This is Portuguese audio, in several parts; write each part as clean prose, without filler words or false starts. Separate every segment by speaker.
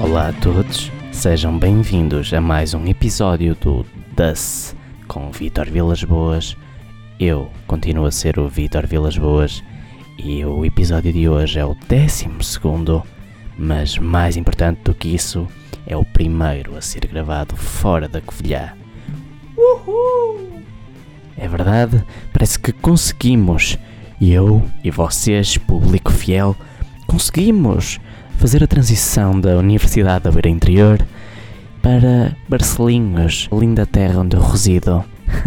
Speaker 1: Olá a todos, sejam bem-vindos a mais um episódio do DUS com Vítor Vilas Boas. Eu continuo a ser o Vítor Vilas Boas e o episódio de hoje é o 12º, mas mais importante do que isso, é o primeiro a ser gravado fora da Covilhã. Uhul! É verdade, parece que conseguimos, eu e vocês, público fiel, conseguimos fazer a transição da Universidade da Beira Interior para Barcelinhos, a linda terra onde eu resido.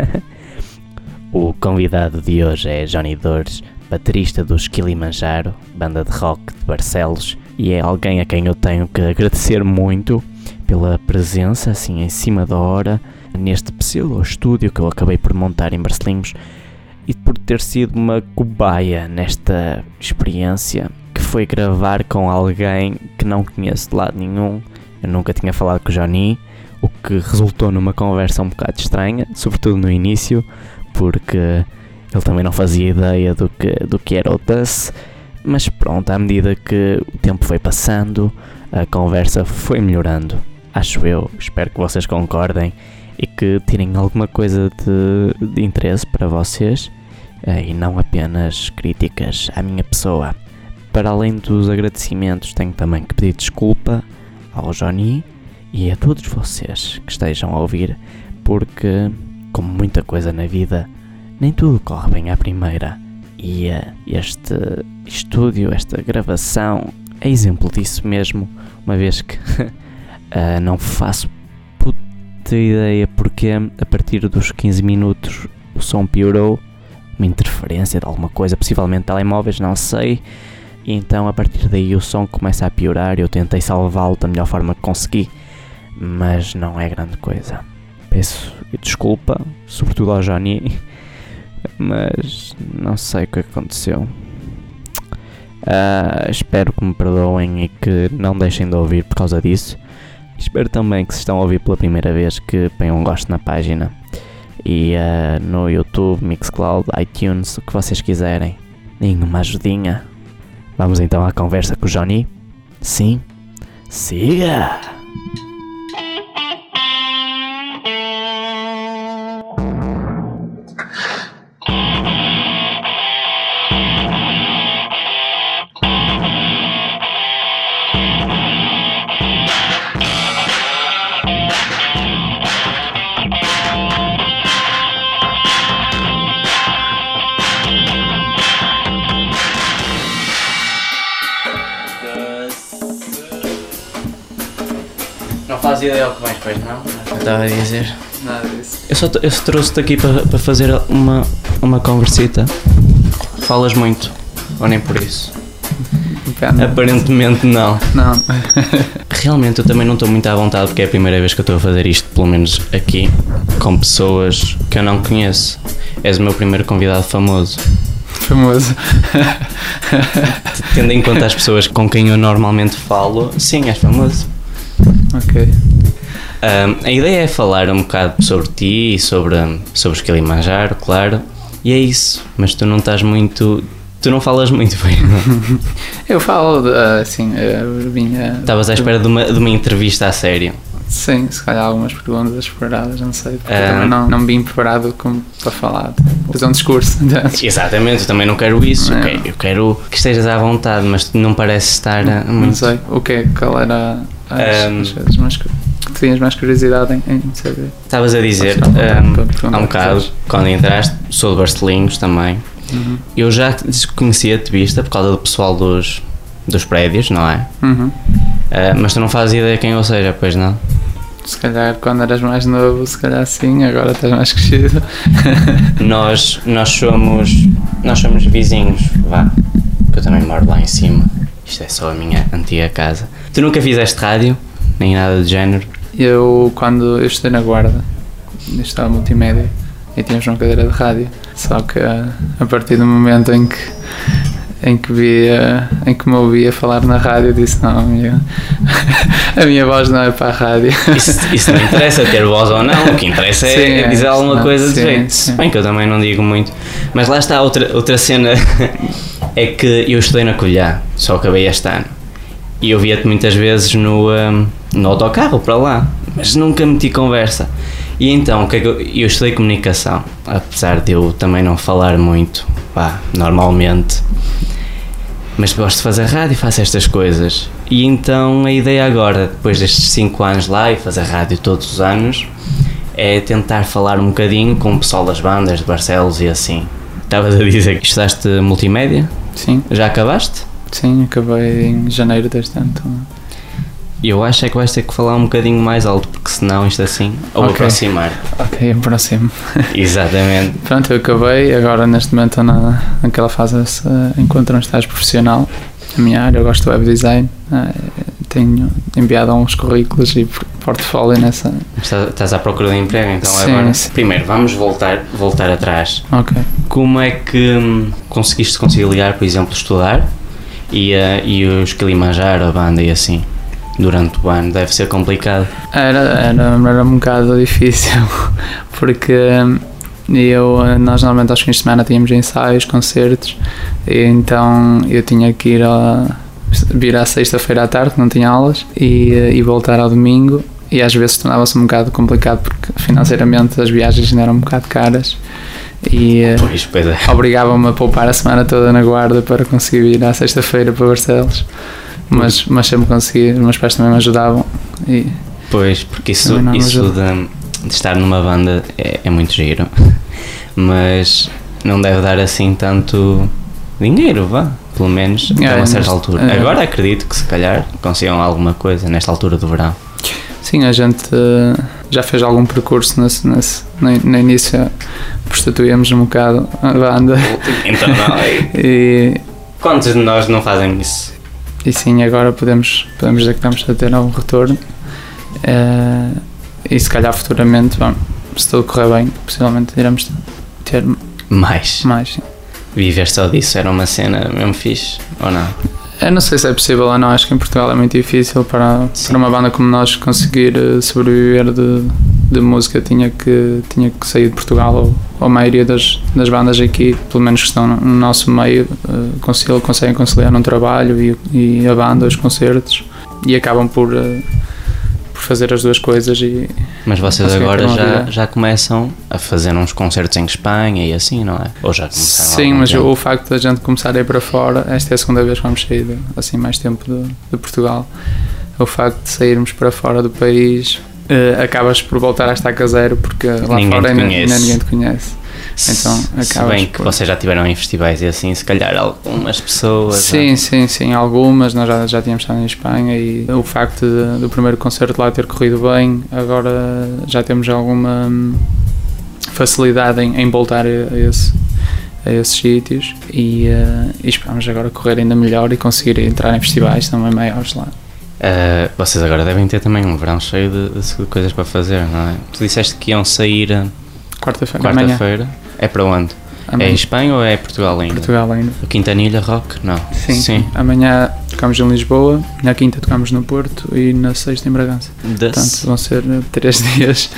Speaker 1: O convidado de hoje é Johnny Dores, baterista dos Kilimanjaro, banda de rock de Barcelos, e é alguém a quem eu tenho que agradecer muito pela presença, assim, em cima da hora, neste pseudo-estúdio que eu acabei por montar em Barcelinhos, e por ter sido uma cobaia nesta experiência, que foi gravar com alguém que não conheço de lado nenhum. Eu nunca tinha falado com o Johnny, o que resultou numa conversa um bocado estranha, sobretudo no início, porque ele também não fazia ideia do que era o DUS, mas pronto, à medida que o tempo foi passando, a conversa foi melhorando, acho eu. Espero que vocês concordem e que tirem alguma coisa de interesse para vocês, e não apenas críticas à minha pessoa. Para além dos agradecimentos, tenho também que pedir desculpa ao Johnny e a todos vocês que estejam a ouvir, porque, como muita coisa na vida, nem tudo corre bem à primeira, e este estúdio, esta gravação, é exemplo disso mesmo, uma vez que não faço puta ideia porque a partir dos 15 minutos o som piorou, uma interferência de alguma coisa, possivelmente telemóveis, não sei. E então a partir daí o som começa a piorar. Eu tentei salvá-lo da melhor forma que consegui, mas não é grande coisa. Peço desculpa, sobretudo ao Johnny, mas não sei o que aconteceu. Espero que me perdoem e que não deixem de ouvir por causa disso. Espero também que se estão a ouvir pela primeira vez que ponham um gosto na página. E no YouTube, Mixcloud, iTunes, o que vocês quiserem. Deem uma ajudinha. Vamos então à conversa com o Johnny? Sim? Siga! Não faz ideia o que vens, pois não? Eu estava a dizer.
Speaker 2: Nada disso.
Speaker 1: Eu só trouxe-te aqui para fazer uma conversita. Falas muito, ou nem por isso?
Speaker 2: Depende.
Speaker 1: Aparentemente não.
Speaker 2: Não.
Speaker 1: Realmente eu também não estou muito à vontade, porque é a primeira vez que eu estou a fazer isto, pelo menos aqui, com pessoas que eu não conheço. És o meu primeiro convidado famoso.
Speaker 2: Famoso.
Speaker 1: Tendo em conta as pessoas com quem eu normalmente falo, sim, és famoso.
Speaker 2: Ok.
Speaker 1: A ideia é falar um bocado sobre ti e sobre os Kilimanjaro, claro, e é isso, mas tu não estás muito, tu não falas muito bem, não?
Speaker 2: Eu falo, assim, eu vinha...
Speaker 1: Estavas à espera de uma entrevista a sério.
Speaker 2: Sim, se calhar algumas perguntas preparadas, não sei, porque eu também não vim preparado para falar, fazer um discurso.
Speaker 1: Exatamente, eu também não quero isso, eu quero que estejas à vontade, mas não parece estar muito...
Speaker 2: Não sei, qual era as coisas mais que tinhas mais curiosidade em saber.
Speaker 1: Estavas a dizer, há um bocado, quando entraste, sou de Barcelinhos também.
Speaker 2: Uhum.
Speaker 1: Eu já conhecia-te vista por causa do pessoal dos prédios, não é?
Speaker 2: Uhum.
Speaker 1: Mas tu não fazes ideia quem eu seja, pois não?
Speaker 2: Se calhar quando eras mais novo, se calhar sim, agora estás mais crescido.
Speaker 1: Nós somos vizinhos, vá, que eu também moro lá em cima. Isto é só a minha antiga casa. Tu nunca fizeste rádio? Nem nada do género?
Speaker 2: Quando eu estudei na Guarda, eu estava multimédia e tínhamos uma cadeira de rádio, só que a partir do momento em que me ouvia falar na rádio, disse não, a minha voz não é para a rádio.
Speaker 1: Isso não interessa ter voz ou não, o que interessa é dizer alguma coisa de jeito. Bem que eu também não digo muito, mas lá está outra cena, é que eu estudei na Covilhã, só acabei este ano, E eu via-te muitas vezes no autocarro para lá, mas nunca meti conversa. E então, o que é que eu estudei comunicação, apesar de eu também não falar muito, normalmente, mas gosto de fazer rádio e faço estas coisas. E então a ideia agora, depois destes 5 anos lá e fazer rádio todos os anos, é tentar falar um bocadinho com o pessoal das bandas de Barcelos e assim. Estavas a dizer que estudaste multimédia?
Speaker 2: Sim.
Speaker 1: Já acabaste?
Speaker 2: Sim, acabei em janeiro deste ano também.
Speaker 1: Eu acho é que vais ter que falar um bocadinho mais alto, porque senão isto assim, ou aproximar.
Speaker 2: Ok, aproximo.
Speaker 1: Exatamente.
Speaker 2: Pronto, eu acabei, agora neste momento estou naquela fase de encontrar um estágio profissional na minha área. Eu gosto de web design, tenho enviado alguns currículos e portfólio nessa.
Speaker 1: Estás à procura de emprego, então
Speaker 2: sim,
Speaker 1: agora?
Speaker 2: Sim.
Speaker 1: Primeiro, vamos voltar atrás.
Speaker 2: Ok.
Speaker 1: Como é que conseguiste conciliar, por exemplo, estudar e os Kilimanjaro, a banda e assim? Durante o ano deve ser complicado.
Speaker 2: Era um bocado difícil, porque nós normalmente aos fins de semana tínhamos ensaios, concertos, e então eu tinha que vir à sexta-feira à tarde, que não tinha aulas, e voltar ao domingo, e às vezes tornava-se um bocado complicado porque financeiramente as viagens ainda eram um bocado caras e
Speaker 1: pois é.
Speaker 2: Obrigavam-me a poupar a semana toda na Guarda para conseguir vir à sexta-feira para Barcelos. Mas sempre consegui, os meus pais também me ajudavam.
Speaker 1: Pois, porque isso de estar numa banda é muito giro, mas não deve dar assim tanto dinheiro, pelo menos até uma certa altura. Agora acredito que se calhar consigam alguma coisa nesta altura do verão.
Speaker 2: Sim, a gente já fez algum percurso no início, prostituíamos um bocado a banda.
Speaker 1: Então não, e quantos de nós não fazem isso?
Speaker 2: E sim, agora podemos dizer que estamos a ter um retorno, e se calhar futuramente, se tudo correr bem, possivelmente iremos ter mais. Sim.
Speaker 1: Viver só disso era uma cena mesmo fixe, ou não?
Speaker 2: Eu não sei se é possível ou não, acho que em Portugal é muito difícil para uma banda como nós conseguir sobreviver de música, tinha que sair de Portugal, ou a maioria das bandas aqui, pelo menos que estão no nosso meio, conseguem conciliar um trabalho e a banda, os concertos, e acabam por fazer as duas coisas.
Speaker 1: Mas vocês agora já começam a fazer uns concertos em Espanha e assim, não é? Ou já começaram?
Speaker 2: Sim, mas o facto da gente começar a ir para fora, esta é a segunda vez que vamos sair assim mais tempo de Portugal, o facto de sairmos para fora do país, acabas por voltar a estaca zero, porque lá fora ninguém te conhece. Então,
Speaker 1: se bem que vocês já tiveram em festivais e assim, se calhar algumas pessoas...
Speaker 2: Sim, algumas, nós já tínhamos estado em Espanha, e o facto do primeiro concerto lá ter corrido bem, agora já temos alguma facilidade em voltar a esses sítios, e esperamos agora correr ainda melhor e conseguir entrar em festivais também maiores lá.
Speaker 1: Vocês agora devem ter também um verão cheio de coisas para fazer, não é? Tu disseste que iam sair quarta-feira. É para onde? Amanhã. É Espanha ou é Portugal ainda?
Speaker 2: Portugal ainda.
Speaker 1: O Quintanilha Rock? Não.
Speaker 2: Sim. Amanhã tocamos em Lisboa, na quinta tocamos no Porto e na sexta em Bragança. Portanto, vão ser 3 dias.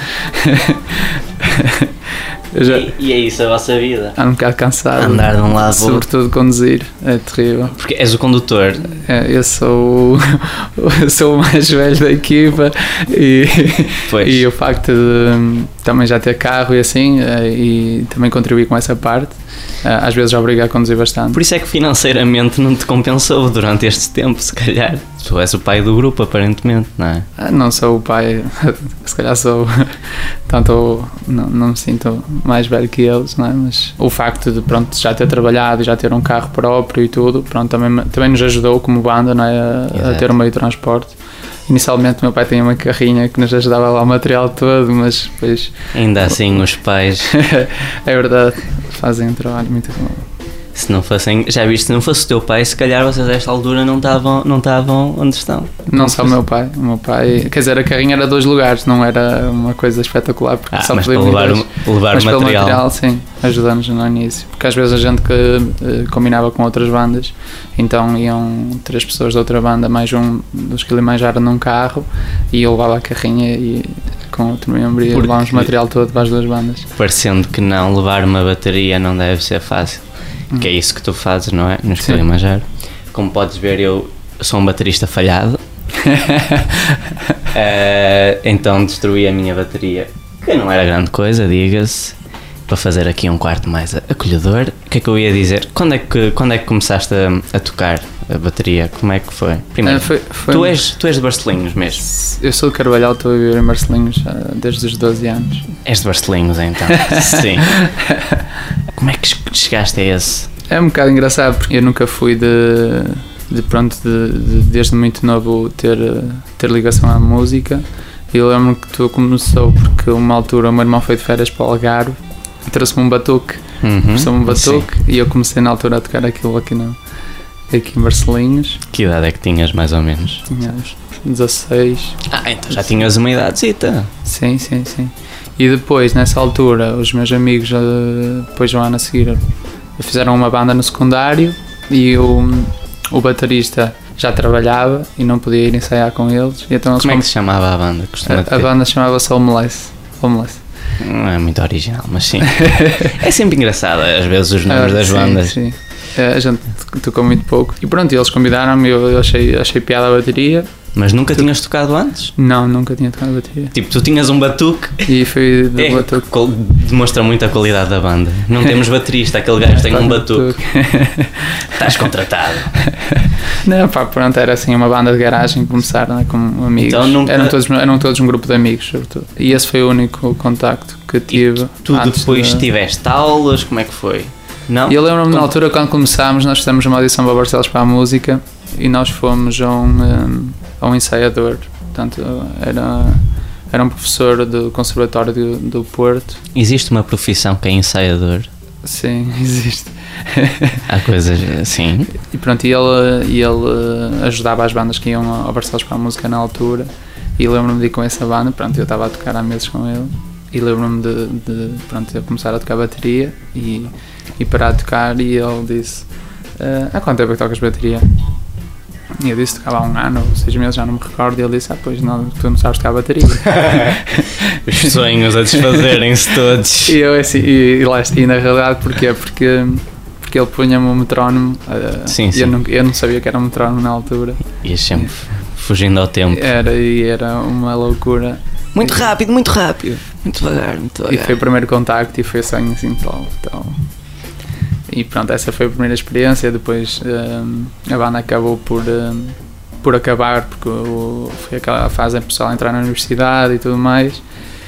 Speaker 1: E é isso a vossa vida?
Speaker 2: Ando um bocado cansado.
Speaker 1: Andar de um lado,
Speaker 2: sobretudo conduzir, é terrível.
Speaker 1: Porque és o condutor.
Speaker 2: Eu sou o mais velho da equipa, e o facto de também já ter carro e assim, e também contribuir com essa parte, às vezes obriga a conduzir bastante.
Speaker 1: Por isso é que financeiramente não te compensou durante este tempo, se calhar. Tu és o pai do grupo, aparentemente, não é?
Speaker 2: Não sou o pai, se calhar sou, tanto não me sinto mais velho que eles, não é? Mas o facto de, já ter trabalhado e já ter um carro próprio e tudo, também nos ajudou como banda, não é? A ter um meio de transporte. Inicialmente o meu pai tinha uma carrinha que nos ajudava lá o material todo, mas depois...
Speaker 1: Ainda assim os pais...
Speaker 2: É verdade, fazem um trabalho muito bom.
Speaker 1: Se não fossem, já viste, se não fosse o teu pai, se calhar vocês a esta altura não estavam onde estão.
Speaker 2: Não só o meu pai, quer dizer, a carrinha era 2 lugares, não era uma coisa espetacular, porque só
Speaker 1: mas para levar o
Speaker 2: material, sim, ajudamos no início, porque às vezes a gente que combinava com outras bandas, então iam 3 pessoas de outra banda, mais um dos Kilimanjaro num carro, e eu levava a carrinha e com outro membro e levámos o material todo para as 2 bandas.
Speaker 1: Parecendo que não, levar uma bateria não deve ser fácil. Que é isso que tu fazes, não é? Nos Kilimanjaro. Como podes ver, eu sou um baterista falhado. Então destruí a minha bateria, que não era grande coisa, diga-se, para fazer aqui um quarto mais acolhedor. O que é que eu ia dizer? Quando é que começaste a tocar a bateria? Como é que foi? Primeiro, tu és de Barcelinhos mesmo?
Speaker 2: Eu sou de Carvalhal, estou a viver em Barcelinhos desde os 12 anos.
Speaker 1: És de Barcelinhos então? Sim. Como é que chegaste a esse?
Speaker 2: É um bocado engraçado, porque eu nunca fui desde muito novo ter ligação à música. Eu lembro que tudo começou porque uma altura o meu irmão foi de férias para o Algarve e trouxe-me um batuque, e eu comecei na altura a tocar aquilo aqui em Barcelinhos.
Speaker 1: Que idade é que tinhas mais ou menos?
Speaker 2: Tinha 16.
Speaker 1: Então já tinhas uma idadezita.
Speaker 2: Sim. E depois, nessa altura, os meus amigos, depois do ano a seguir, fizeram uma banda no secundário e o baterista já trabalhava e não podia ir ensaiar com eles. E então
Speaker 1: como é que se chamava a banda?
Speaker 2: A banda chamava-se Homeless.
Speaker 1: Não é muito original, mas sim. É sempre engraçado, às vezes, os nomes das bandas.
Speaker 2: Sim. A gente tocou muito pouco. E pronto, eles convidaram-me, eu achei piada a bateria.
Speaker 1: Mas nunca tinhas tocado antes?
Speaker 2: Não, nunca tinha tocado bateria.
Speaker 1: Tipo, tu tinhas um batuque.
Speaker 2: E foi de batuque.
Speaker 1: Demonstra muito a qualidade da banda. Não temos baterista, aquele gajo tem um batuque. Estás contratado.
Speaker 2: Não, pronto, era assim uma banda de garagem, começaram como amigos. Então eram todos um grupo de amigos, sobretudo. E esse foi o único contacto que tive.
Speaker 1: E tu depois tiveste aulas, como é que foi? Não?
Speaker 2: E eu lembro-me na altura, quando começámos, nós fizemos uma audição para Barcelos para a música e nós fomos a um ensaiador. Portanto, era um professor do Conservatório do Porto.
Speaker 1: Existe uma profissão que é ensaiador?
Speaker 2: Sim, existe.
Speaker 1: Há coisas assim.
Speaker 2: E pronto, e ele ajudava as bandas que iam ao Barcelos para a música na altura. E lembro-me de ir com essa banda. Pronto, eu estava a tocar há meses com ele. E lembro-me de eu começar a tocar bateria e parar de tocar. E ele disse: há quanto tempo é que tocas bateria? E eu disse que tocava há 1 ano ou 6 meses, já não me recordo. E ele disse: pois não, tu não sabes tocar bateria.
Speaker 1: Os sonhos a desfazerem-se todos.
Speaker 2: E eu assim, e na realidade porquê? Porque ele punha-me um metrónomo.
Speaker 1: Sim.
Speaker 2: Eu não sabia que era um metrónomo na altura.
Speaker 1: Ias sempre fugindo ao tempo.
Speaker 2: Era uma loucura.
Speaker 1: Muito rápido. Muito devagar.
Speaker 2: E foi o primeiro contacto e foi assim tal. E pronto, essa foi a primeira experiência. Depois a banda acabou por acabar, porque foi aquela fase em que o pessoal entrar na universidade e tudo mais,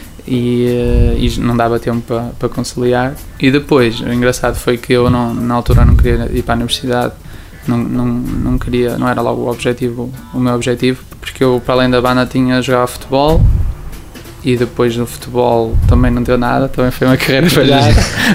Speaker 2: e não dava tempo para conciliar. E depois, o engraçado foi que eu na altura não queria ir para a universidade, não queria, não era logo o meu objetivo, porque eu, para além da banda, tinha jogado futebol. E depois no futebol também não deu nada, também foi uma carreira falhada.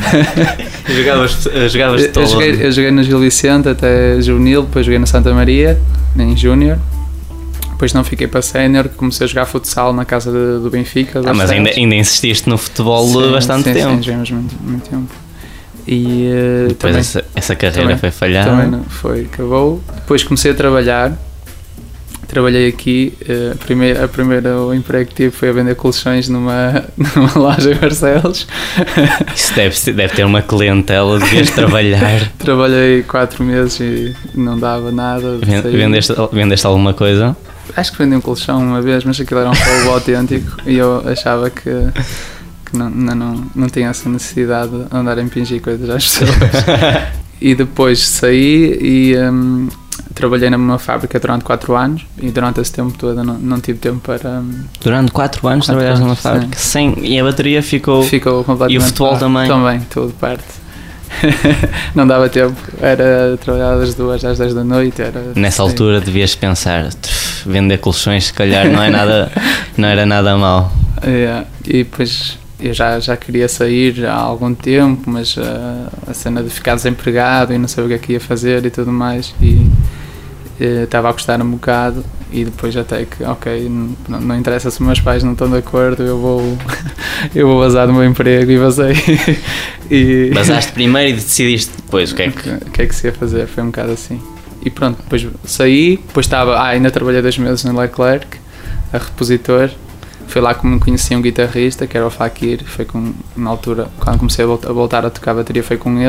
Speaker 1: Jogavas de todo?
Speaker 2: Eu joguei no Gil Vicente até juvenil, depois joguei no Santa Maria, em júnior. Depois não fiquei para sénior, comecei a jogar futsal na casa do Benfica.
Speaker 1: Mas ainda insististe no futebol bastante tempo.
Speaker 2: Sim, jogamos muito tempo. E
Speaker 1: depois também, essa carreira também, foi falhada?
Speaker 2: Também não foi, acabou. Depois comecei a trabalhar. Trabalhei aqui, o primeiro emprego que tive foi a vender colchões numa loja em Barcelos.
Speaker 1: Isso deve ter uma clientela, devias trabalhar.
Speaker 2: Trabalhei 4 meses e não dava nada.
Speaker 1: Vendeste alguma coisa?
Speaker 2: Acho que vendi um colchão uma vez, mas aquilo era um roubo autêntico e eu achava que não tinha essa necessidade de andar a impingir coisas às pessoas. E depois saí e trabalhei numa fábrica durante 4 anos e durante esse tempo todo não tive tempo para...
Speaker 1: Durante 4 anos trabalhaste numa fábrica? E a bateria ficou completamente... E o futebol também?
Speaker 2: Também, tudo parte. Não dava tempo, era trabalhar das 2 às 10 da noite.
Speaker 1: Nessa altura devias pensar, vender colchões se calhar não era nada mal.
Speaker 2: E depois eu já queria sair há algum tempo, mas a cena de ficar desempregado e não saber o que é que ia fazer e tudo mais, e estava a gostar um bocado, e depois até que, ok, não interessa se os meus pais não estão de acordo, eu vou vazar do meu emprego, e vazei.
Speaker 1: Vazaste primeiro e decidiste depois o que é
Speaker 2: que se ia fazer, foi um bocado assim. E pronto, depois saí, depois ainda trabalhei 2 meses no Leclerc, a repositor. Foi lá que me conheci um guitarrista, que era o Fakir. Foi na altura, quando comecei a voltar a tocar bateria, foi com ele.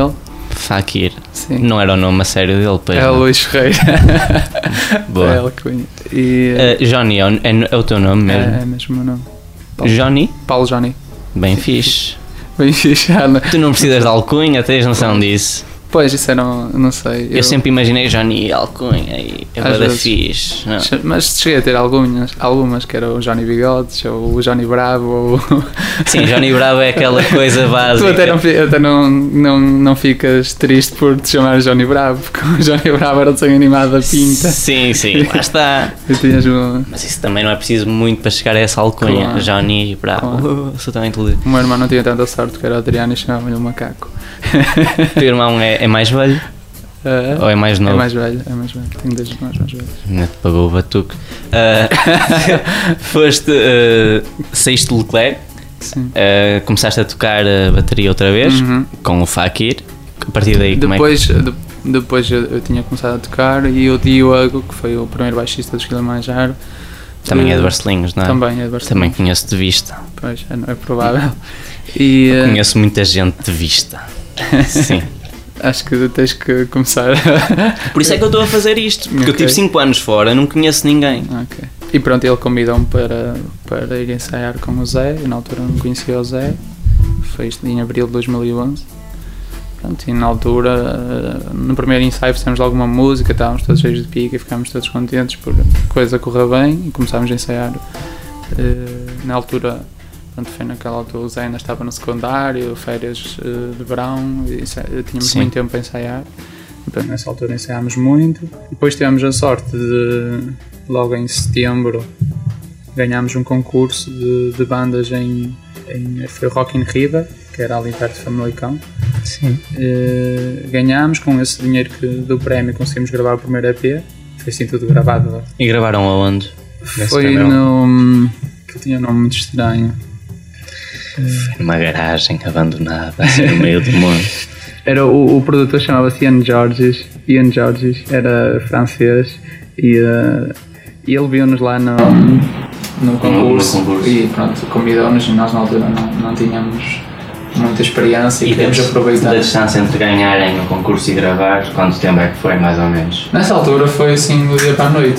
Speaker 1: Fakir.
Speaker 2: Sim.
Speaker 1: Não era o nome a sério dele, pois
Speaker 2: É
Speaker 1: não?
Speaker 2: Luís Ferreira.
Speaker 1: Boa.
Speaker 2: É alcunha. E
Speaker 1: Johnny é o teu nome mesmo?
Speaker 2: é mesmo o meu nome.
Speaker 1: Johnny?
Speaker 2: Paulo Johnny.
Speaker 1: Bem fixe.
Speaker 2: Bem fixe.
Speaker 1: Tu não precisas de alcunha, tens noção disso?
Speaker 2: Pois, isso eu não sei.
Speaker 1: Eu sempre imaginei Johnny alcunha e é
Speaker 2: Às
Speaker 1: bué da
Speaker 2: vezes.
Speaker 1: fixe. Não.
Speaker 2: Mas cheguei a ter algumas que era o Johnny Bigodes ou o Johnny Bravo ou...
Speaker 1: Sim, Johnny Bravo é aquela coisa
Speaker 2: Tu
Speaker 1: básica.
Speaker 2: até não ficas triste por te chamar Johnny Bravo, porque o Johnny Bravo era o desenho animado da Pinta.
Speaker 1: Sim, lá está.
Speaker 2: E tinhas o
Speaker 1: Mas isso também não é preciso muito para chegar a essa alcunha.
Speaker 2: Claro.
Speaker 1: Johnny Bravo. Sou tão inteligente.
Speaker 2: meu irmão não tinha tanta sorte, que era o Adriano e chamava-lhe o macaco.
Speaker 1: O teu irmão é mais velho? Ou é mais
Speaker 2: É
Speaker 1: novo?
Speaker 2: mais velho. Tenho 2 irmãos mais velhos.
Speaker 1: Ainda te pagou o batuque. Foste saíste de Leclerc,
Speaker 2: Sim.
Speaker 1: começaste a tocar a bateria outra vez com o Fakir. A partir daí, como é que...
Speaker 2: Depois eu tinha começado a tocar e o Diogo, que foi o primeiro baixista dos Kilimanjaro.
Speaker 1: Também é de Barcelinhos, não é?
Speaker 2: Também é de Barcelinhos.
Speaker 1: Também conheço de vista.
Speaker 2: Pois, é provável. E
Speaker 1: Conheço muita gente de vista. Sim.
Speaker 2: acho que tens que começar.
Speaker 1: Por isso é que eu estou a fazer isto. Porque eu
Speaker 2: Ok.
Speaker 1: tive 5 anos fora, não conheço ninguém.
Speaker 2: Ok. E pronto, ele convidou-me para ir ensaiar com o Zé. Eu na altura não conhecia o Zé. Foi isto em abril de 2011. Pronto, e na altura, no primeiro ensaio fizemos alguma música, estávamos todos cheios de pica e ficámos todos contentes por a coisa correr bem e começámos a ensaiar. Na altura, pronto, foi naquela altura o Zé ainda estava no secundário, férias de verão, e tínhamos
Speaker 1: Sim.
Speaker 2: muito tempo para ensaiar. Então, nessa altura ensaiámos muito. Depois tivemos a sorte de, logo em setembro, ganhámos um concurso de bandas foi Rock in River, que era ali perto de Famalicão.
Speaker 1: Sim.
Speaker 2: Ganhámos, com esse dinheiro do prémio conseguimos gravar o primeiro EP. Foi assim tudo gravado.
Speaker 1: E gravaram aonde? Nesse
Speaker 2: Foi
Speaker 1: primeiro?
Speaker 2: no... que tinha um nome muito estranho.
Speaker 1: Foi numa garagem abandonada, assim no meio do monte.
Speaker 2: Era o produtor chamava-se Ian Georges, era francês e ele viu-nos lá no concurso e pronto, convidou-nos e nós na altura não tínhamos muita experiência e queríamos aproveitar.
Speaker 1: Da distância entre ganharem o concurso e gravar, quanto tempo é que foi mais ou menos?
Speaker 2: Nessa altura foi assim do dia para a noite,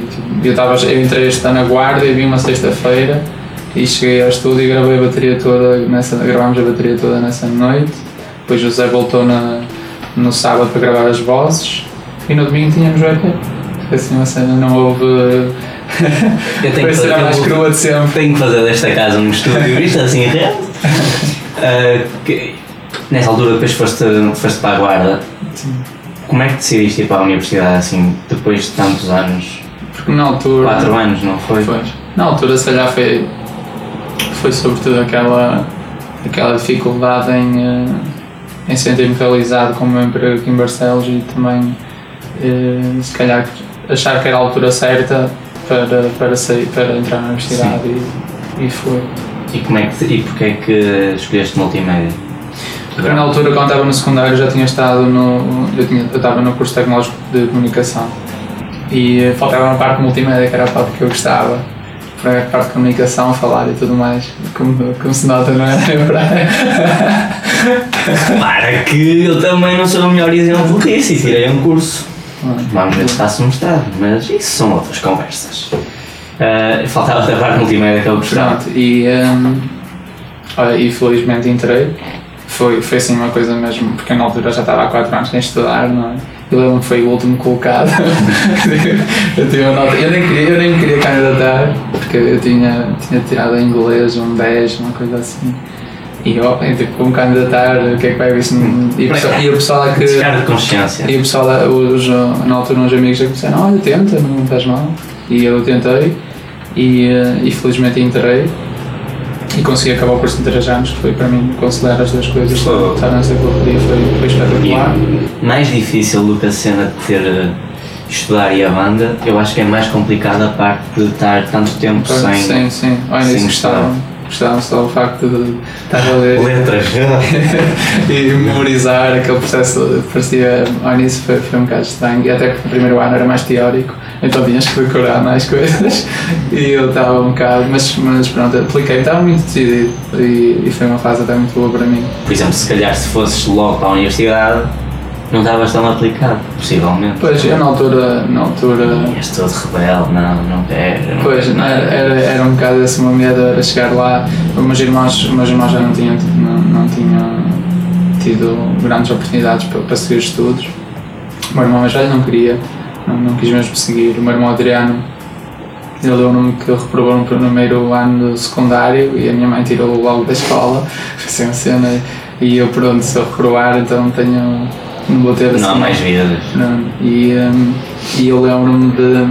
Speaker 2: eu entrei este ano na Guarda e vim uma sexta-feira e cheguei ao estúdio e gravei a bateria toda, gravámos a bateria toda nessa noite. Depois o José voltou no sábado para gravar as vozes e no domingo tínhamos o EP. Foi assim uma cena, não houve... Foi a cena mais crua de sempre.
Speaker 1: Tenho que fazer desta casa um estúdio, isto assim reto. Nessa altura depois foste para a Guarda.
Speaker 2: Sim.
Speaker 1: Como é que decidiste ir para a universidade assim, depois de tantos anos?
Speaker 2: Porque na altura...
Speaker 1: 4 anos, não foi?
Speaker 2: Foi. Na altura se calhar foi sobretudo aquela dificuldade em sentir-me realizado com o meu emprego aqui em Barcelos e também se calhar achar que era a altura certa para sair, para entrar na universidade e foi.
Speaker 1: E porque é que escolheste multimédia?
Speaker 2: Porque na altura quando estava no secundário já tinha estado eu estava no curso tecnológico de comunicação e faltava uma parte multimédia que era a parte que eu gostava. Para a parte de comunicação, falar e tudo mais, como se nota, não é?
Speaker 1: Para que eu também não sou o melhor exemplo disso e tirei um curso. Vamos ver se faço um mestrado, mas isso são outras conversas. Faltava a parte multimédia que eu gostava.
Speaker 2: Pronto, e felizmente entrei. Foi assim uma coisa mesmo, porque na altura já estava há 4 anos sem estudar, não é? Eu lembro que foi o último colocado. Eu tive uma nota, eu nem queria candidatar, porque eu tinha tirado em inglês um 10, uma coisa assim. E eu tipo, como candidatar, o que é que vai ver se não... E o pessoal lá que...
Speaker 1: Descargo de consciência.
Speaker 2: E o pessoal lá, na altura uns amigos já disseram, olha, tenta, não faz mal. E eu tentei, e felizmente entrei. E consegui acabar o curso em 3 anos, que foi para mim conciliar as duas coisas. Estar nessa correria foi espetacular.
Speaker 1: Mais difícil do que a cena de ter estudar e a banda, eu acho que é mais complicada a parte de estar tanto tempo sem
Speaker 2: Sim. Olha, isso gostava. gostavam só do facto de estar a ler
Speaker 3: Letras.
Speaker 2: e memorizar aquele processo. Parecia, ao início foi um bocado estranho, e até porque o primeiro ano era mais teórico, então tinhas que decorar mais coisas e eu estava um bocado, mas pronto, apliquei, estava muito decidido e foi uma fase até muito boa para mim.
Speaker 3: Por exemplo, se calhar se fosses logo para a universidade, não estavas tão aplicado, possivelmente.
Speaker 2: Pois, eu na altura
Speaker 3: És todo rebelde, não quero.
Speaker 2: pois, era um bocado esse meu medo, era chegar lá. Os meus irmãos já não tinham tido grandes oportunidades para seguir os estudos. O meu irmão mais velho não queria, não quis mesmo seguir. O meu irmão Adriano, ele lembro-me que reprovou no primeiro ano do secundário e a minha mãe tirou-o logo da escola, foi uma cena, e eu pronto, se eu reprovar então não vou ter assim.
Speaker 3: Não há mais vidas.
Speaker 2: Não, e eu lembro-me de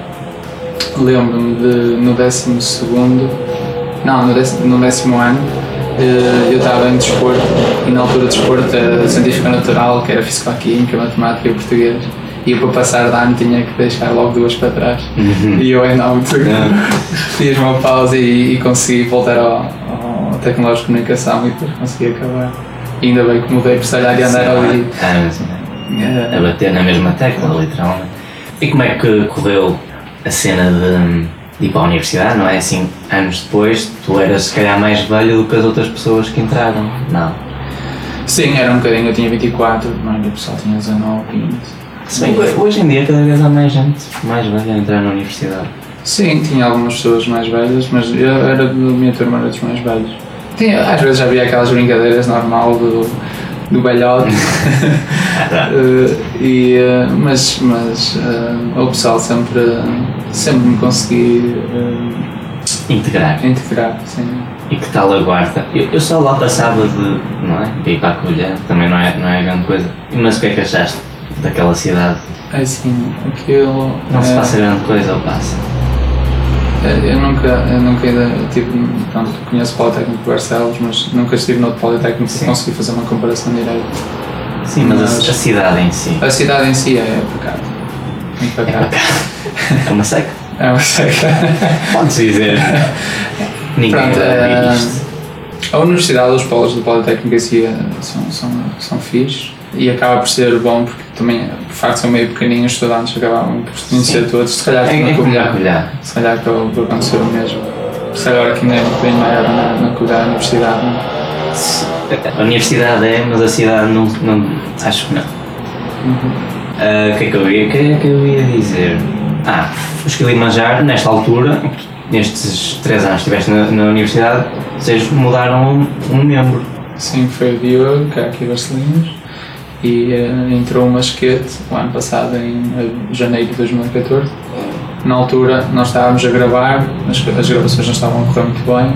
Speaker 2: no 12º, não, no 10º ano, eu estava em desporto e na altura de desporto era científica natural, que era físico-química, matemática e português. E eu para passar de ano tinha que deixar logo 2 para trás. E eu ainda fiz uma pausa e consegui voltar ao tecnológico de comunicação e depois consegui acabar. E ainda bem que mudei por salhar e andar ali.
Speaker 3: A bater na mesma tecla, literalmente. E como é que correu a cena de ir para a universidade, não é? Assim, anos depois, tu eras se calhar mais velho do que as outras pessoas que entraram, não?
Speaker 2: Sim, era um bocadinho, eu tinha 24, mas o pessoal tinha 19, 20.
Speaker 3: Se bem que hoje em dia cada vez há mais gente mais velha a entrar na universidade.
Speaker 2: Sim, tinha algumas pessoas mais velhas, mas eu era da minha turma, era dos mais velhos. Às vezes já havia aquelas brincadeiras normal do velhote, mas o pessoal sempre me consegui
Speaker 3: integrar,
Speaker 2: sim.
Speaker 3: E que tal a Guarda? Eu só lá passava não é? De ir para a Covilhã, também não é grande coisa. Mas o que é que achaste daquela cidade?
Speaker 2: É assim, aquilo...
Speaker 3: Não se passa grande coisa ou passa?
Speaker 2: Eu nunca ainda tive, pronto, conheço o Politécnico de Barcelos, mas nunca estive no outro Politécnico para conseguir fazer uma comparação direta.
Speaker 3: Sim, mas a cidade em si?
Speaker 2: A cidade em si é pacata. Muito pacata.
Speaker 3: É uma seca?
Speaker 2: É uma seca.
Speaker 3: Podes dizer. Ninguém vai isto.
Speaker 2: A universidade, os polos do Politécnico em si são fixes e acaba por ser bom porque também, por facto de ser meio pequenininho, os estudantes acabavam por conhecer todos. Se calhar na Covilhã, se calhar acabou por acontecer o mesmo. Se agora aqui ainda é muito bem maior na Covilhã, a universidade, não?
Speaker 3: A universidade é, mas a cidade não acho que não. O que é que eu ia dizer? Os Kilimanjaro, nesta altura, nestes 3 anos que estiveste na universidade, vocês mudaram um membro.
Speaker 2: Sim, foi o Diogo, que é aqui Barcelinhos, e entrou o Masquete o ano passado, em janeiro de 2014. Na altura nós estávamos a gravar, as gravações não estavam a correr muito bem,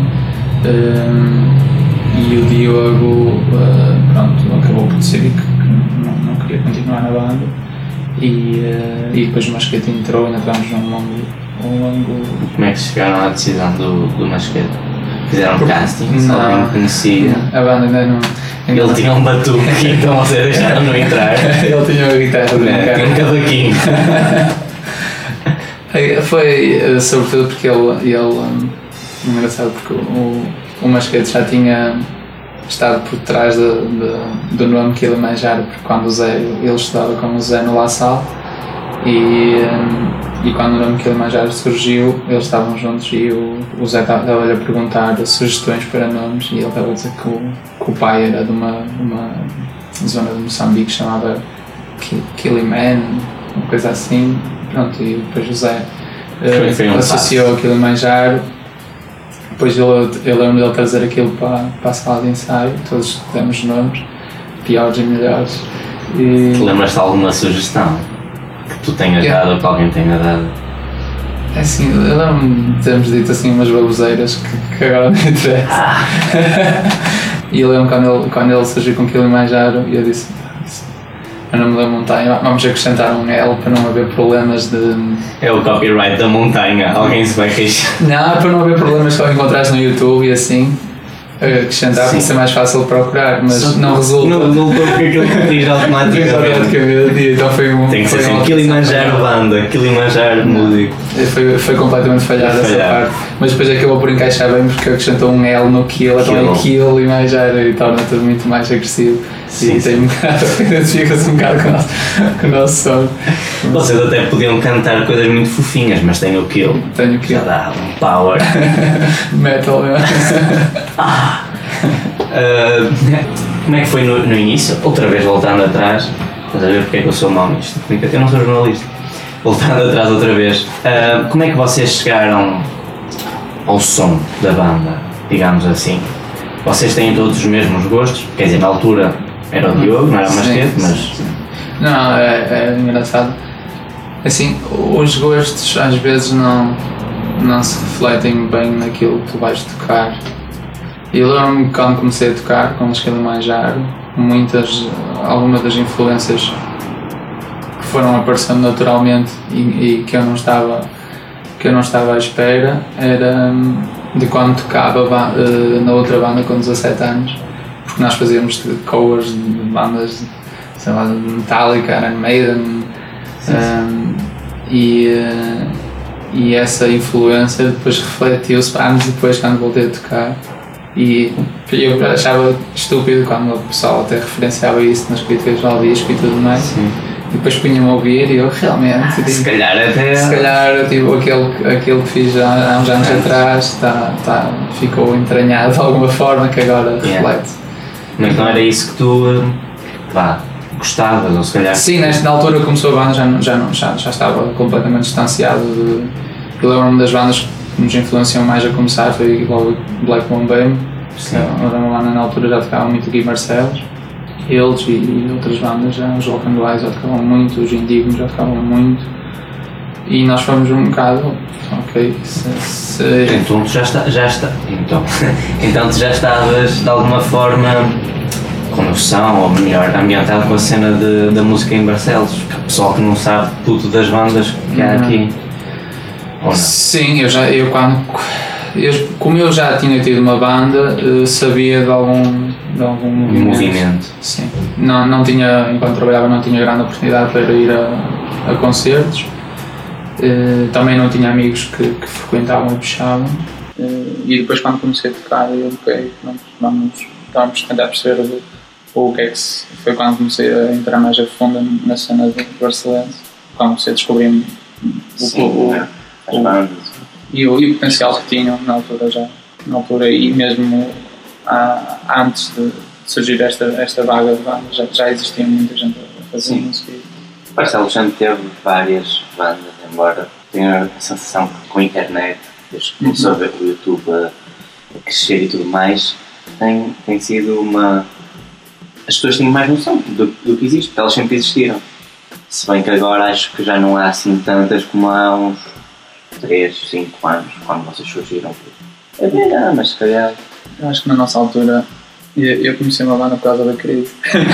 Speaker 2: e o Diogo pronto, acabou por decidir que não queria continuar na banda, e depois o Masquete entrou e ainda estávamos num longo...
Speaker 3: Como é que chegaram à decisão do Masquete? Fizeram casting, alguém conhecia?
Speaker 2: A banda ainda não...
Speaker 3: Ele tinha um batuque, então vocês deixaram-no entrar.
Speaker 2: Ele tinha uma guitarra,
Speaker 3: tinha um cavaquinho.
Speaker 2: Foi sobretudo porque ele engraçado porque o Masquete já tinha estado por trás do nome Kilimanjaro, porque quando o Zé, ele estudava com o Zé no La Salle e quando o nome Kilimanjaro surgiu, eles estavam juntos e o Zé estava-lhe a perguntar sugestões para nomes e ele estava a dizer que o pai era de uma zona de Moçambique chamada Kiliman, uma coisa assim, pronto, e depois o Zé associou a Kilimanjaro. Depois eu lembro dele trazer aquilo para a sala de ensaio, todos demos nomes, piores e melhores.
Speaker 3: Tu lembras de alguma sugestão que tu tenhas dado ou que alguém tenha dado?
Speaker 2: É assim, eu lembro-me de termos dito assim umas baboseiras que agora não interessa. E eu lembro quando ele surgiu com Kilimanjaro e eu disse: eu não me lembro montanha, vamos acrescentar um L para não haver problemas de...
Speaker 3: É o copyright da montanha, alguém se vai queixar.
Speaker 2: Não, para não haver problemas que encontrares no YouTube e assim. acrescentar para ser mais fácil de procurar, mas não resulta.
Speaker 3: Não estou porque aquilo que diz automaticamente.
Speaker 2: Então
Speaker 3: tem que ser assim, Kilimanjaro banda, Kilimanjaro músico.
Speaker 2: Foi completamente falhada essa parte, mas depois acabou por encaixar bem porque acrescentou um L no Kill, então é Kilimanjaro e torna tudo muito mais agressivo. Sim, e tem um bocado, identifica-se um bocado com o nosso som.
Speaker 3: Vocês até podiam cantar coisas muito fofinhas, mas tem o Kill. Já dá um power.
Speaker 2: Metal,
Speaker 3: como é que foi no início? Outra vez voltando atrás, estás a ver porque é que eu sou mau nisto? Porque eu não sou jornalista. Voltando atrás outra vez, como é que vocês chegaram ao som da banda, digamos assim? Vocês têm todos os mesmos gostos? Quer dizer, na altura era o Diogo, não era o Masquete, mas...
Speaker 2: Não, é engraçado. Assim, os gostos às vezes não se refletem bem naquilo que tu vais tocar. E eu lembro-me quando comecei a tocar com os Kilimanjaro, algumas das influências que foram aparecendo naturalmente e que eu não estava à espera era de quando tocava na outra banda com 17 anos, porque nós fazíamos covers de bandas, sei lá, de Metallica, Iron Maiden, e essa influência depois refletiu-se anos depois quando voltei a tocar. E eu achava estúpido quando o pessoal até referenciava isso nas críticas ao disco e tudo mais. Sim. E depois punha-me a ouvir e eu realmente...
Speaker 3: se calhar
Speaker 2: tipo, aquilo que fiz há uns anos atrás ficou entranhado de alguma forma que agora reflete.
Speaker 3: Mas não era isso que tu gostavas, ou se calhar...
Speaker 2: Sim, na altura começou a banda já estava completamente distanciado eu lembro-me das bandas que nos influenciam mais a começar, foi logo Black Bombay, era uma banda na altura já tocava muito Gui Marcelos, eles e outras bandas, os Rock and Roll já tocavam muito, os Indignos já tocavam muito, e nós fomos um bocado, ok,
Speaker 3: Então tu então tu já estavas de alguma forma com noção, ou melhor, ambientado com a cena da música em Barcelos, porque o pessoal que não sabe tudo das bandas que há aqui.
Speaker 2: Sim, como eu já tinha tido uma banda, sabia de algum movimento. Sim. Não tinha, enquanto trabalhava, não tinha grande oportunidade para ir a concertos. Também não tinha amigos que frequentavam e puxavam. E depois, quando comecei a tocar, eu vamos tentar perceber o que é que foi quando comecei a entrar mais a fundo na cena de Barcelense, quando comecei a descobrir o potencial que tinham na altura e mesmo antes de surgir esta vaga de bandas já existia muita gente a fazer música.
Speaker 3: Barcelos sempre teve várias bandas, embora tenha a sensação que com a internet, desde que começou a ver o YouTube a crescer e tudo mais, tem sido as pessoas têm mais noção do que existe, porque elas sempre existiram. Se bem que agora acho que já não há assim tantas como há uns 3, 5 anos, quando vocês surgiram. Mas se calhar...
Speaker 2: Eu acho que na nossa altura, eu comecei uma banda por causa da crise.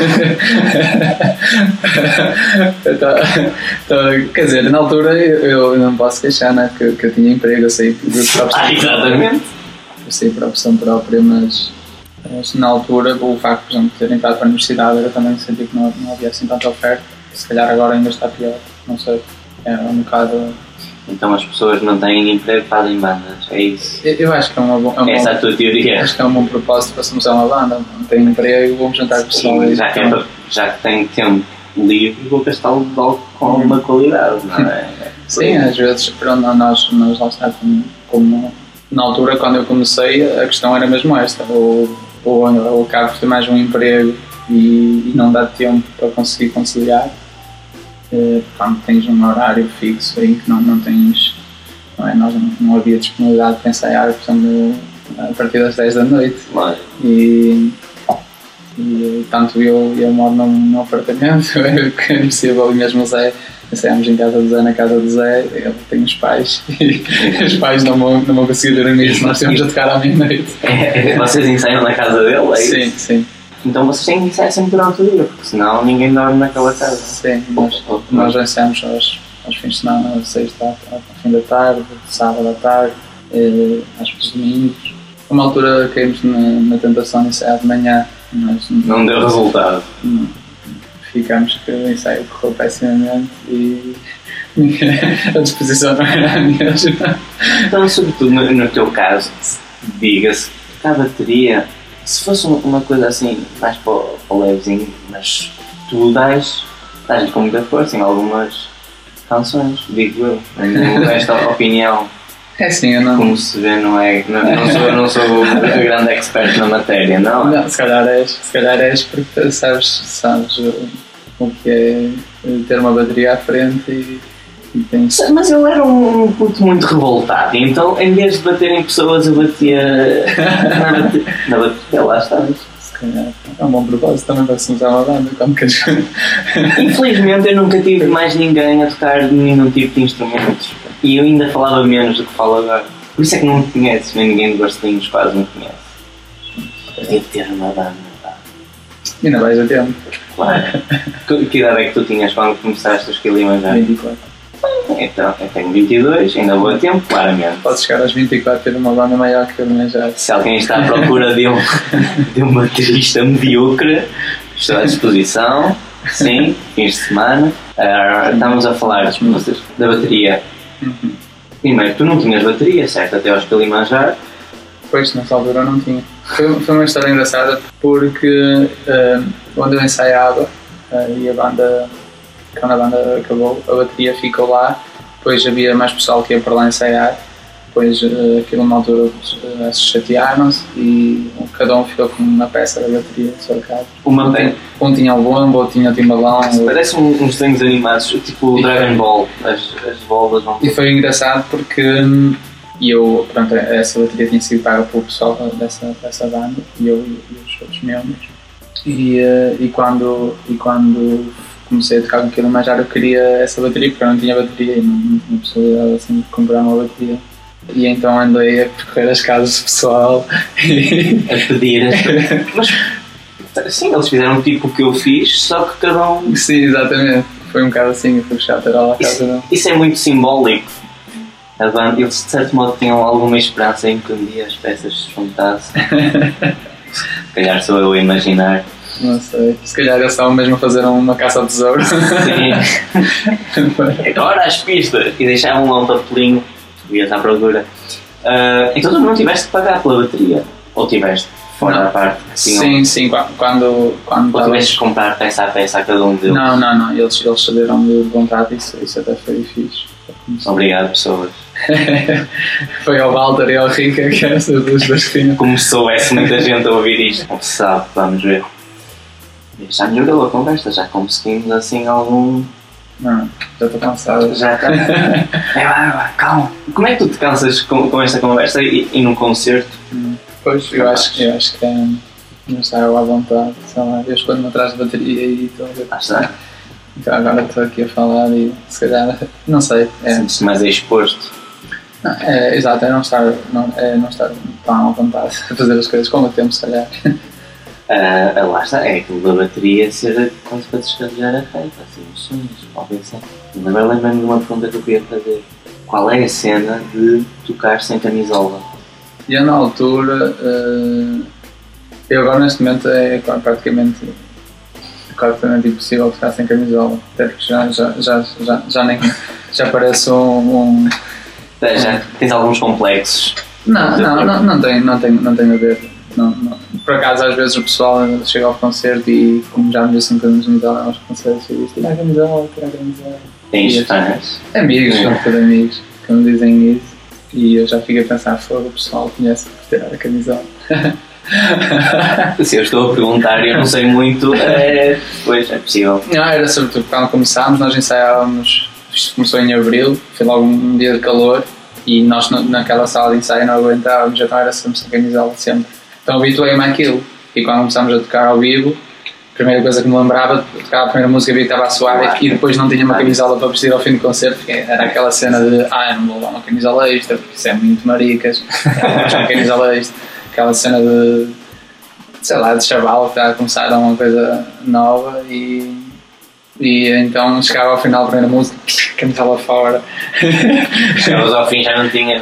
Speaker 2: Quer dizer, na altura eu não posso queixar, né, que eu tinha emprego, eu saí por opção
Speaker 3: exatamente.
Speaker 2: Eu saí por opção própria, mas na altura o facto de ter entrado para a universidade era também sentir que não havia assim tanta oferta. Se calhar agora ainda está pior, não sei, é um bocado...
Speaker 3: Então as pessoas não têm emprego, fazem bandas, é isso?
Speaker 2: Eu acho que é
Speaker 3: essa é a tua teoria?
Speaker 2: Acho que é um bom propósito para se começar uma banda, não tenho emprego, vou-me juntar com o pessoal.
Speaker 3: Já que tenho tempo livre, vou gastá-lo de algo com alguma qualidade, não é?
Speaker 2: Sim, às vezes, pronto, nós lá está, como na altura quando eu comecei, a questão era mesmo esta, ou acabo por ter mais um emprego e não dá tempo para conseguir conciliar. Quando tens um horário fixo em que não tens, nós não havia disponibilidade para ensaiar, portanto, a partir das 10 da noite. E tanto eu moro num apartamento, que é impossível, e mesmo o Zé, ensaiámos em casa do Zé, na casa do Zé, ele tem os pais, e os pais não vão conseguir dormir se nós temos a tocar à meia-noite.
Speaker 3: Vocês ensaiam na casa dele, é isso?
Speaker 2: Sim.
Speaker 3: Então vocês têm que ensaiar sempre durante o dia, porque senão ninguém dorme naquela casa.
Speaker 2: Sim, nós ensaiamos aos fins de semana, sexta ao fim da tarde, sábado à tarde, às vezes domingos. uma altura caímos na tentação de ensaiar de manhã, mas
Speaker 3: Não deu resultado.
Speaker 2: não. Ficámos que o ensaio correu pessimamente e a disposição não era a mesma.
Speaker 3: Então, sobretudo no teu caso, diga-se que a bateria, se fosse uma coisa assim, mais para o levezinho, mas tu dás-lhe com muita força em algumas canções, digo eu. Esta opinião,
Speaker 2: É assim, eu não.
Speaker 3: como se vê, não sou o grande expert na matéria, não?
Speaker 2: Não, se calhar és porque sabes o que é ter uma bateria à frente e tens.
Speaker 3: Mas eu era um puto muito revoltado, então em vez de bater em pessoas eu batia na bateria, lá estás.
Speaker 2: Se calhar é um bom propósito também para se usar uma banda quando queres.
Speaker 3: Infelizmente eu nunca tive mais ninguém a tocar nenhum tipo de instrumentos e eu ainda falava menos do que falo agora. Por isso é que não me conheces, nem ninguém de Barcelinhos quase me conhece. Eu devo ter uma banda, pá.
Speaker 2: Ainda vais a tempo.
Speaker 3: Claro. Que idade é que tu tinhas quando começaste a esquilar já?
Speaker 2: 24.
Speaker 3: Então, eu tenho 22, ainda vou a tempo, claramente.
Speaker 2: Podes chegar aos 24 e ter uma banda maior que a minha já.
Speaker 3: Se alguém está à procura de um baterista medíocre, estou à disposição. Sim, fins de semana. Estamos a falar da bateria. Primeiro, tu não tinhas bateria, certo? Até aos Kilimanjaro.
Speaker 2: Pois, nessa altura não tinha. Foi uma história engraçada porque onde eu ensaiava e quando a banda acabou, a bateria ficou lá, depois havia mais pessoal que ia para lá ensaiar, depois aquilo numa altura se chatearam-se e cada um ficou com uma peça da bateria de sua casa. Um tinha o bombo, outro tinha o timbalão.
Speaker 3: Parece uns desenhos animados, tipo Dragon Ball, as bolas vão.
Speaker 2: E foi engraçado porque pronto, essa bateria tinha sido paga pelo pessoal dessa banda e eu e os outros membros. E quando comecei a tocar com aquilo, mas já eu queria essa bateria porque eu não tinha bateria e não tinha possibilidade assim de comprar uma bateria. E então andei a percorrer as casas do pessoal
Speaker 3: a pedir. Mas sim, eles fizeram tipo o que eu fiz, só que cada um.
Speaker 2: Sim, exatamente. Foi um bocado assim, eu fui chato lá a casa dele.
Speaker 3: Isso é muito simbólico. A banda, eles de certo modo tinham alguma esperança em que um dia as peças se juntassem. Se calhar sou eu a imaginar.
Speaker 2: Não sei, se calhar eles estavam mesmo a fazer uma caça ao tesouro.
Speaker 3: Sim. Agora as pistas! E deixavam lá um papelinho, tu ias à procura. Então tu não tiveste que pagar pela bateria? Ou tiveste fora da parte?
Speaker 2: Sim, quando
Speaker 3: ou tiveste que comprar peça a peça a cada um deles?
Speaker 2: Não, eles cederam de vontade, isso até foi fixe.
Speaker 3: Obrigado, pessoas.
Speaker 2: Foi ao Walter e ao Rica que essas duas basquinhas.
Speaker 3: Como se soubesse muita gente a ouvir isto. Como se sabe, vamos ver. Já melhorou a conversa, já conseguimos assim algum.
Speaker 2: Não, já estou cansado.
Speaker 3: Já está. Calma. Como é que tu te cansas com esta conversa e num concerto?
Speaker 2: Pois, eu acho que não estar à vontade, sei lá, eu escondo-me atrás da bateria e estou a ver.
Speaker 3: Está.
Speaker 2: Então agora estou aqui a falar e se calhar, não sei.
Speaker 3: Sentes-te mais exposto.
Speaker 2: Não, exato, é não estar tão à vontade a fazer as coisas como o tempo, se calhar.
Speaker 3: Lá está, é aquilo da bateria ser quase para descarregar a feita, assim, os sonhos, talvez assim. Agora lembro-me de uma pergunta que eu queria fazer. Qual é a cena de tocar sem camisola?
Speaker 2: E eu na altura, eu agora neste momento é praticamente impossível tocar sem camisola, até porque já parece um
Speaker 3: Já tens alguns complexos?
Speaker 2: Não tem a ver. Não. Por acaso às vezes o pessoal chega ao concerto e como já me disse um bocadinho de camisola aos concertos e diz tirar a camisola.
Speaker 3: Tens fãs?
Speaker 2: Amigos, são todos amigos que me dizem isso e eu já fico a pensar, fogo, o pessoal conhece por tirar a camisola.
Speaker 3: Se eu estou a perguntar e eu não sei muito, pois é possível.
Speaker 2: Não, era sobretudo quando começámos, nós ensaiávamos, isto começou em abril, foi logo um dia de calor e nós naquela sala de ensaio não aguentávamos, então era sempre sem camisola, sempre. Então habituei-me àquilo e quando começámos a tocar ao vivo, a primeira coisa que me lembrava, tocava a primeira música e vi que estava a suar e depois não tinha uma camisola para vestir ao fim do concerto, porque era aquela cena de eu não vou levar uma camisola extra, porque isso é muito maricas, uma camisola extra, aquela cena de, sei lá, de chaval que está a começar a uma coisa nova e então chegava ao final da primeira música, camisola fora.
Speaker 3: Chegavas ao fim já não tinhas, mano?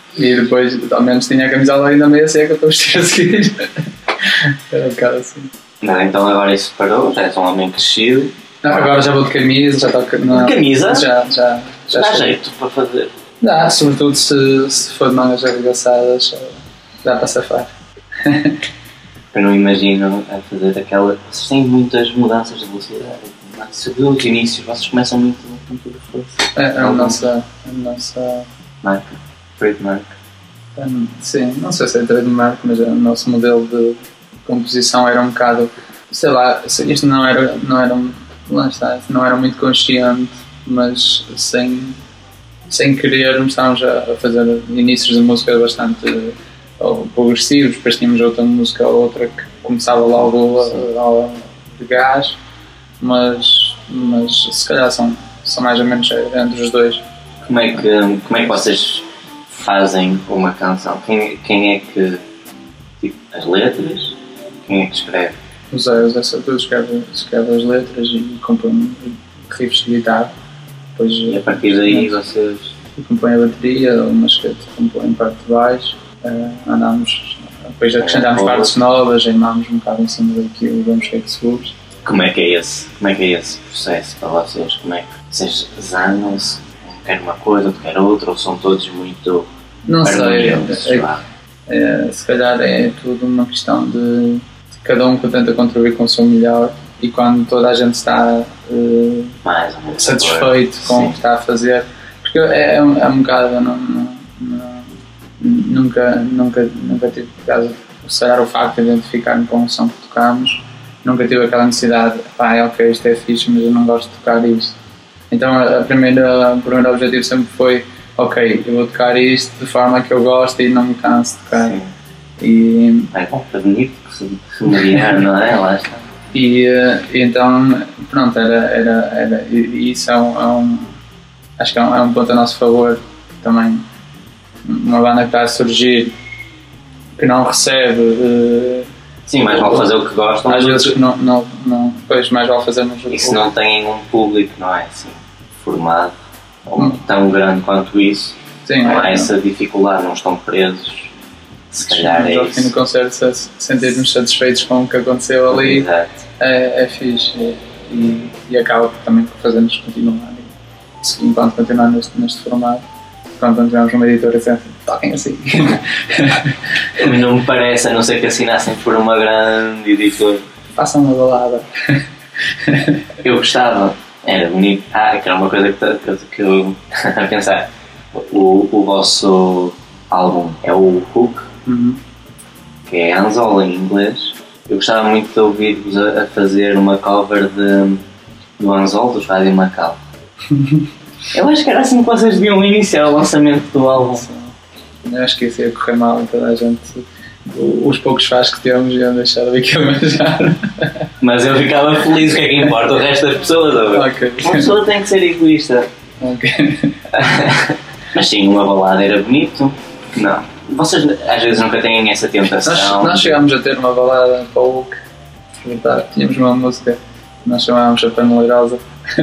Speaker 2: E depois, ao menos, tinha a camisola ainda meia seca para vestir a seguir. Era um bocado assim.
Speaker 3: Não, então agora isso parou, já és um homem crescido.
Speaker 2: Agora já vou de camisa, já estou...
Speaker 3: De camisa?
Speaker 2: Já
Speaker 3: Dá jeito para fazer.
Speaker 2: Dá, sobretudo se for de mangas arregaçadas, dá para safar.
Speaker 3: Eu não imagino a fazer aquela... Vocês têm muitas mudanças de velocidade. Sobretudo nos inícios, vocês começam muito com tudo força.
Speaker 2: É a nossa
Speaker 3: marca, trademark.
Speaker 2: Sim, não sei se é trademark, mas o nosso modelo de composição era um bocado, sei lá, isto não era muito consciente, mas sem querermos estávamos a fazer inícios de música bastante progressivos, depois tínhamos outra música ou outra que começava logo de gás, mas se calhar são mais ou menos entre os dois.
Speaker 3: Como é que vocês fazem uma canção? Quem é que... Tipo, as letras? Quem é que escreve?
Speaker 2: O Zé escreve as letras e compõe riffs de guitarra. Depois,
Speaker 3: e a partir daí vocês...
Speaker 2: compõe a bateria, umas que compõem parte de baixo. Andamos... Depois acrescentámos partes novas, aimámos um bocado em cima daquilo, vamos ver que surge.
Speaker 3: Como é que é esse processo para vocês? Como é que vocês zangam-se? Um quer uma coisa, outro quer outra, ou são todos muito...
Speaker 2: Não sei, se calhar é tudo uma questão de cada um que tenta contribuir com o seu melhor, e quando toda a gente está satisfeito com o que está a fazer, porque é um bocado, nunca tive, por causa, se calhar o facto de identificar-me com o som que tocamos, nunca tive aquela necessidade, ok, isto é fixe, mas eu não gosto de tocar isto. Então o primeiro objetivo sempre foi, ok, eu vou tocar isto de forma que eu gosto e não me canso de tocar.
Speaker 3: Sim.
Speaker 2: E
Speaker 3: é bom prevenir, remediar, não é? Lá está.
Speaker 2: E então, pronto, era isso acho que é um ponto a nosso favor também. Uma banda que está a surgir, que não recebe...
Speaker 3: Sim, mais vale fazer o que gostam.
Speaker 2: Às vezes não, pois mais vale fazermos o que...
Speaker 3: E se não têm um público, não é assim, formado, ou tão grande quanto isso,
Speaker 2: sim,
Speaker 3: não há essa dificuldade, não estão presos. Se calhar
Speaker 2: mas
Speaker 3: é
Speaker 2: ao fim do concerto, sentirmos satisfeitos com o que aconteceu ali, é fixe e acaba também por fazer-nos continuar. Enquanto continuar neste formato, quando tivermos uma editora, sempre toquem assim.
Speaker 3: Não me parece, a não ser que assinassem por uma grande editora.
Speaker 2: Façam uma balada.
Speaker 3: Eu gostava, era bonito. Que era uma coisa que eu a pensar. O vosso álbum é o Hook, que é Anzola em inglês. Eu gostava muito de ouvir-vos a fazer uma cover do Anzola dos Rádio Macau. Eu acho que era assim que vocês deviam iniciar o lançamento do álbum.
Speaker 2: Eu acho que isso ia correr mal em toda a gente. Os poucos fãs que temos iam deixar daquilo manjar.
Speaker 3: Mas eu ficava feliz, o que é que importa? O resto das pessoas,
Speaker 2: okay.
Speaker 3: Uma pessoa tem que ser egoísta.
Speaker 2: Okay.
Speaker 3: Mas sim, uma balada era bonito. Não. Vocês às vezes nunca têm essa tentação.
Speaker 2: Nós chegámos a ter uma balada para o Hulk. Tínhamos uma música que nós chamávamos a Panelerosa.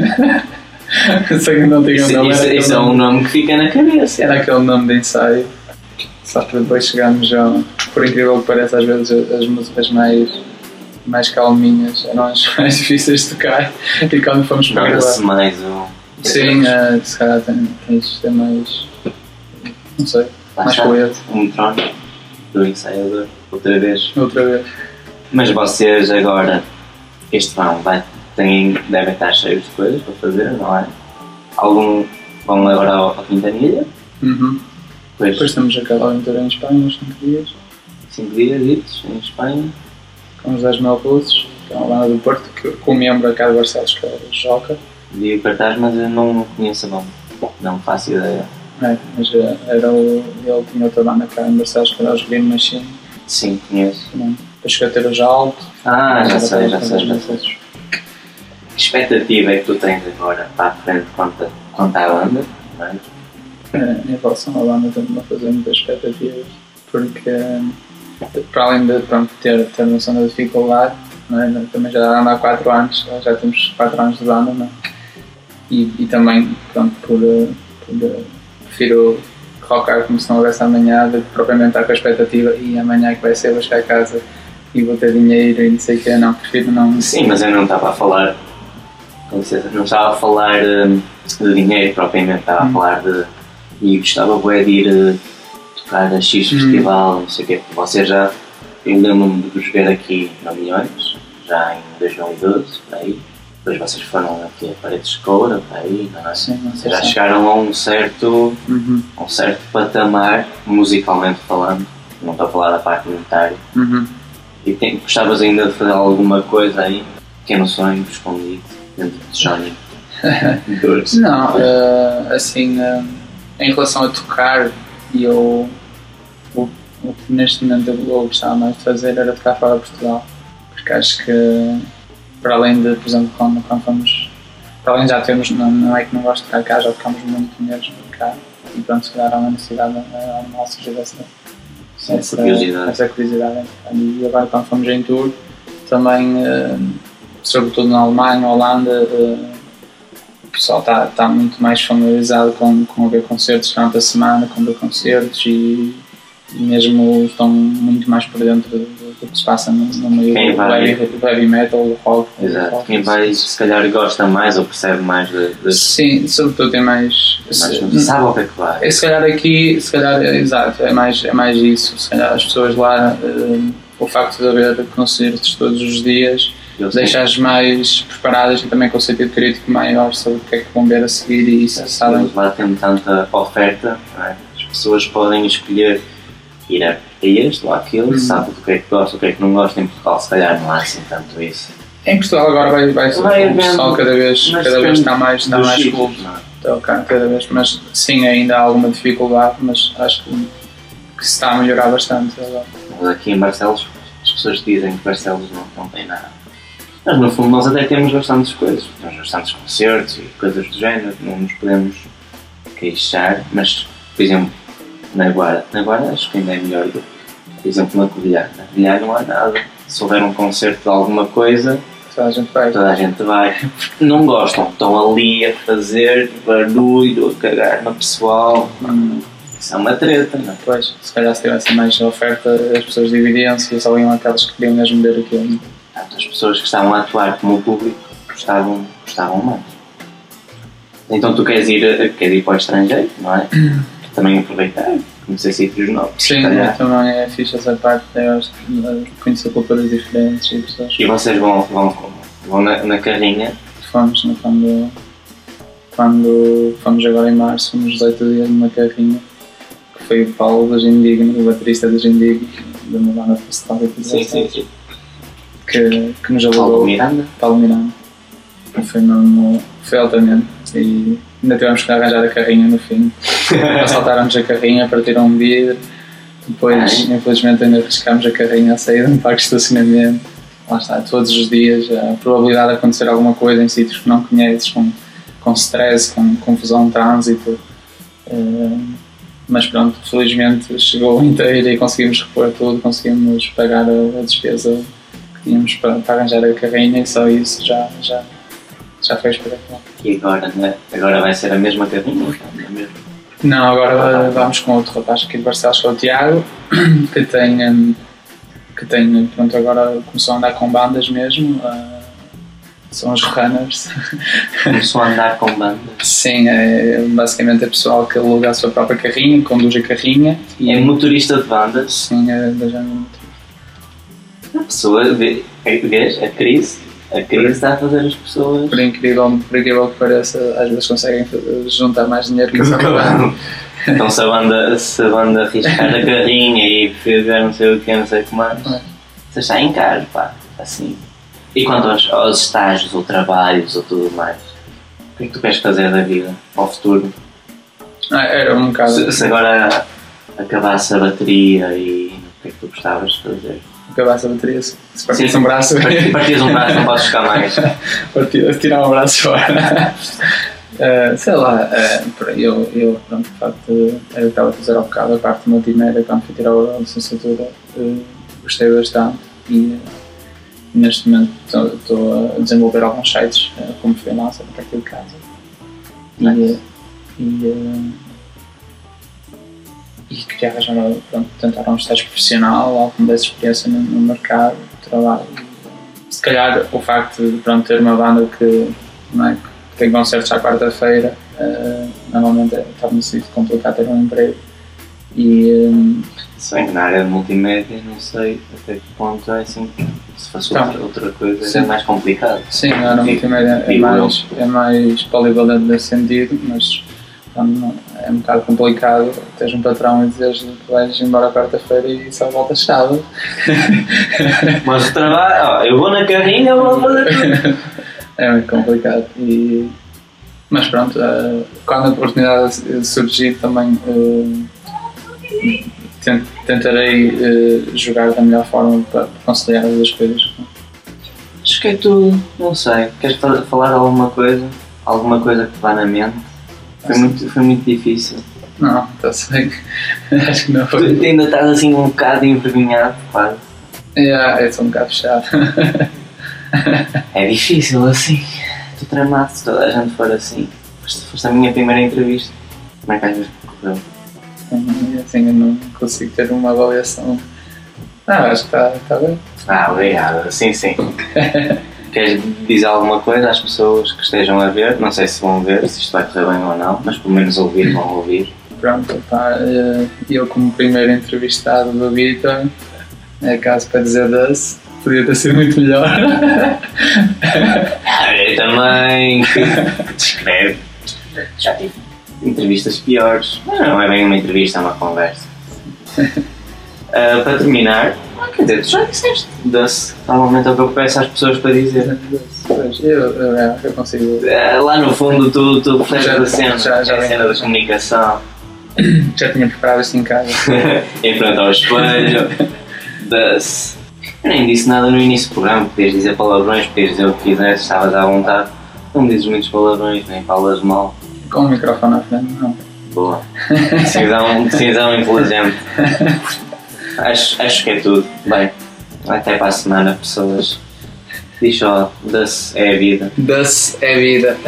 Speaker 2: Só que não tinha um nome.
Speaker 3: Isso é um nome que fica na cabeça.
Speaker 2: Era aquele nome de ensaio. Só que depois chegámos a, por incrível que pareça, às vezes as músicas mais calminhas eram as mais difíceis de tocar. E quando fomos para gravar.
Speaker 3: Mais o...
Speaker 2: Sim, se calhar tens de ter mais. Não sei. Mais coeso.
Speaker 3: Um trono do ensaiador. Outra vez. Mas vocês agora, este verão, devem estar cheios de coisas para fazer, não é? Algum vão agora ao Quintanilha? Depois temos aquela aventura em Espanha, uns 5 dias. 5 dias em Espanha.
Speaker 2: Com os 10 mil russos, que é uma banda do Porto, com o membro cá de Barcelos, que é o Joca.
Speaker 3: Vi o cartaz, mas eu não conheço a banda. Não faço ideia.
Speaker 2: Mas ele tinha outra banda cá em Barcelos, que era os Green Machine.
Speaker 3: Sim, conheço.
Speaker 2: Depois chegou a ter o Jalto.
Speaker 3: Já sei. Que expectativa é que tu tens agora para a frente quanto à banda? Não é?
Speaker 2: Em relação à banda, tenho-me a fazer muitas expectativas, porque para além de ter noção da dificuldade, não é? Também já ando há 4 anos, já temos 4 anos de banda, não é? E também, prefiro rocar como se não houvesse amanhã, de propriamente estar com a expectativa e amanhã que vai ser, vou chegar a casa e vou ter dinheiro e não sei o que, não, prefiro não...
Speaker 3: Sim, mas eu não estava a falar, com licença, não estava a falar de dinheiro propriamente, estava a falar de... E gostava bué de ir tocar a X festival, não sei o quê, vocês já... Eu lembro-me de vos ver aqui no Milhões, já em 2012, por aí. Depois vocês foram aqui a Paredes de Coura, por aí, não é?
Speaker 2: Sim,
Speaker 3: vocês já chegaram a um certo patamar, musicalmente falando, não estou a falar da parte monetária. E gostavas ainda de fazer alguma coisa aí, pequeno sonho escondido, dentro de Johnny?
Speaker 2: Não, assim, em relação a tocar, o que neste momento eu gostava mais de fazer era tocar fora de Portugal, porque acho que, para além de, por exemplo, quando fomos, para além de já termos, não é que não gosto de tocar cá, já tocamos muito mesmo cá, e pronto, se calhar há uma necessidade normal surgir essa curiosidade. E agora quando fomos em tour, também, sobretudo na Alemanha, Holanda, o pessoal está muito mais familiarizado com ver concertos durante a semana, com ver concertos e mesmo estão muito mais por dentro do que se passa no meio do heavy metal, do rock.
Speaker 3: Exato. Quem vai, se calhar, gosta mais ou percebe mais
Speaker 2: Sim, sobretudo tem mais...
Speaker 3: sabe o que é que vai.
Speaker 2: Se calhar aqui, exato, é mais isso. Se calhar as pessoas lá, o facto de haver concertos todos os dias, deixa-as mais preparadas e também com o sentido crítico maior sobre o que é que vão ver a seguir e isso sabem.
Speaker 3: Lá tendo tanta oferta, não é? As pessoas podem escolher ir a este ou aquele, sabe do que é que gosta, o que é que não gosta. Em Portugal se calhar não há assim tanto isso.
Speaker 2: Em Portugal agora vai ser o pessoal cada vez está mais clube, cada vez, mas sim, ainda há alguma dificuldade, mas acho que se está a melhorar bastante agora.
Speaker 3: Mas aqui em Barcelos as pessoas dizem que Barcelos não tem nada, mas no fundo nós até temos bastantes coisas, temos bastantes concertos e coisas do género, não nos podemos queixar, mas por exemplo na Guarda acho que ainda é melhor do que, por exemplo, na Covilhã não há nada. Se houver um concerto de alguma coisa, toda a gente vai. Porque não gostam, estão ali a fazer barulho, a cagar no pessoal. Isso é uma treta, não é?
Speaker 2: Pois, se calhar se tivesse mais oferta, as pessoas dividiam-se e só iam aquelas que queriam mesmo ver aquilo.
Speaker 3: As pessoas que estavam a atuar como público gostavam mais. Então tu queres ir para o estrangeiro, não é? Também aproveitar, conhecer sítios novos.
Speaker 2: Sim, também é fixe essa parte, conhecer culturas diferentes e pessoas.
Speaker 3: E vocês vão na carrinha?
Speaker 2: Fomos quando fomos agora em março, fomos 18 dias numa carrinha, que foi o Paulo da Gindigno, o baterista da Gindigno, de uma banda festival
Speaker 3: Sim.
Speaker 2: Que nos alugou. Paulo Miranda. Foi altamente e ainda tivemos que arranjar a carrinha no fim. Assaltaram-nos a carrinha, partiram um vidro. Depois, infelizmente, ainda arriscámos a carrinha a sair de um parque de estacionamento. Lá está, todos os dias a probabilidade de acontecer alguma coisa em sítios que não conheces, com stress, com confusão de trânsito. Mas pronto, felizmente chegou inteiro e conseguimos repor tudo, conseguimos pagar a despesa que tínhamos para arranjar a carrinha e só isso já foi espetacular.
Speaker 3: E agora vai ser a mesma carrinha?
Speaker 2: Não, agora vamos com outro rapaz aqui de Barcelos, que é o Tiago, que tem pronto, agora começou a andar com bandas mesmo, são os runners.
Speaker 3: Começou a andar com bandas?
Speaker 2: Sim, basicamente é pessoal que aluga a sua própria carrinha, conduz a carrinha.
Speaker 3: E é motorista de bandas?
Speaker 2: Sim, é da género motorista.
Speaker 3: A pessoa, vês, a Cris está a fazer as pessoas... Por
Speaker 2: incrível que pareça, às vezes conseguem juntar mais dinheiro que essa banda.
Speaker 3: Então se a banda arriscar a carrinha e fizer não sei o que, não sei o que mais, você está em casa, pá, assim. E quanto aos estágios ou trabalhos ou tudo mais, o que é que tu queres fazer da vida, ao futuro?
Speaker 2: Era um bocado...
Speaker 3: Se agora acabasse a bateria e o que é que tu gostavas de fazer?
Speaker 2: Acabasse a bateria, se partias um braço...
Speaker 3: Partias um braço, não podes ficar mais.
Speaker 2: Tirar um braço fora. Sei lá, eu pronto, de facto, era o que estava a fazer ao bocado, a parte multimédia, quando fui tirar a licenciatura, gostei bastante e neste momento estou a desenvolver alguns sites como freelancer a partir de casa. e queria arranjar, pronto, tentar um estágio profissional, algo que me desse experiência no mercado de trabalho. Se calhar o facto de, pronto, ter uma banda que, não é, que tem concertos à quarta-feira, normalmente torna-se difícil complicado ter um emprego. E
Speaker 3: se bem que na área de multimédia, não sei até que ponto é assim, se fosse outra coisa é mais complicado.
Speaker 2: Sim, na área de multimédia é mais polivalente nesse sentido, mas é um bocado complicado teres um patrão e dizeres que vais embora quarta-feira e só voltas sábado.
Speaker 3: Mas o trabalho, eu vou na carrinha, eu vou fazer tudo.
Speaker 2: É muito complicado. Mas pronto, quando a oportunidade surgir também tentarei jogar da melhor forma para conciliar as duas coisas.
Speaker 3: Acho que é tudo, não sei. Queres falar alguma coisa? Alguma coisa que te vá na mente? Foi muito difícil.
Speaker 2: Não, está-se bem. Acho que não foi.
Speaker 3: Tu ainda estás assim um bocado envergonhado, quase.
Speaker 2: Eu estou um bocado fechado.
Speaker 3: É difícil assim. Estou tramado se toda a gente for assim. Foste a minha primeira entrevista. Como é que às vezes correu?
Speaker 2: Assim, eu não consigo ter uma avaliação. Acho que está bem.
Speaker 3: Obrigado. Sim. Queres dizer alguma coisa às pessoas que estejam a ver? Não sei se vão ver, se isto vai correr bem ou não, mas pelo menos vão ouvir.
Speaker 2: Pronto, eu como primeiro entrevistado do Vitor, é caso para dizer desse, podia ter sido muito melhor.
Speaker 3: Eu também descreve. Já tive entrevistas piores. Não é bem uma entrevista, é uma conversa. Para terminar, quer dizer, tu já disseste doce. Normalmente é o que eu peço às pessoas para dizer.
Speaker 2: Pois, eu consigo.
Speaker 3: Lá no fundo tu percebes a cena,
Speaker 2: já
Speaker 3: a cena da comunicação.
Speaker 2: Já tinha preparado isto em casa.
Speaker 3: Em frente ao espelho. Doce. Eu nem disse nada no início do programa, podias dizer palavrões, podias dizer o que quisesse, estavas à vontade. Não dizes muitos palavrões, nem falas mal.
Speaker 2: Com o microfone à frente, não.
Speaker 3: Boa. Decisão inteligente. Acho que é tudo. Bem, até para a semana, pessoas. Diz só, doce é a vida.
Speaker 2: Doce é a vida.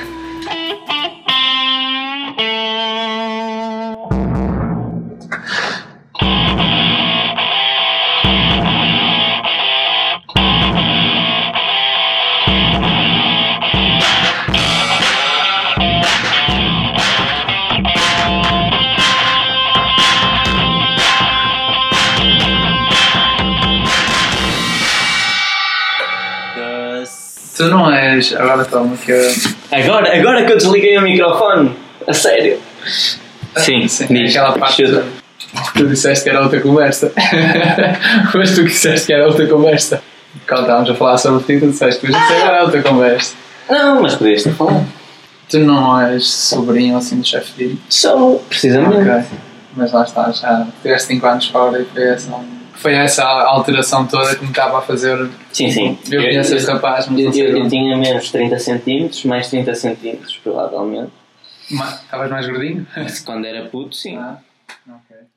Speaker 2: Tu não és. Agora toma que eu.
Speaker 3: Agora que eu desliguei o microfone, a sério. Sim,
Speaker 2: diz, aquela parte. Tu disseste que era outra conversa. Mas tu disseste que era outra conversa. Quando estávamos a falar sobre ti, tu disseste que já sei que era outra conversa.
Speaker 3: Não, mas podias ter falado.
Speaker 2: Tu não és sobrinho assim do chefe Dino?
Speaker 3: Sou, precisamente.
Speaker 2: Ok. Mas lá está, já tiveste 5 anos fora e foi essa alteração toda que me estava a fazer.
Speaker 3: Sim.
Speaker 2: Eu conheço este rapaz, mas
Speaker 3: eu tinha menos 30 cm, mais 30 cm, provavelmente.
Speaker 2: Estavas mais gordinho?
Speaker 3: Quando era puto, sim.
Speaker 2: Ok.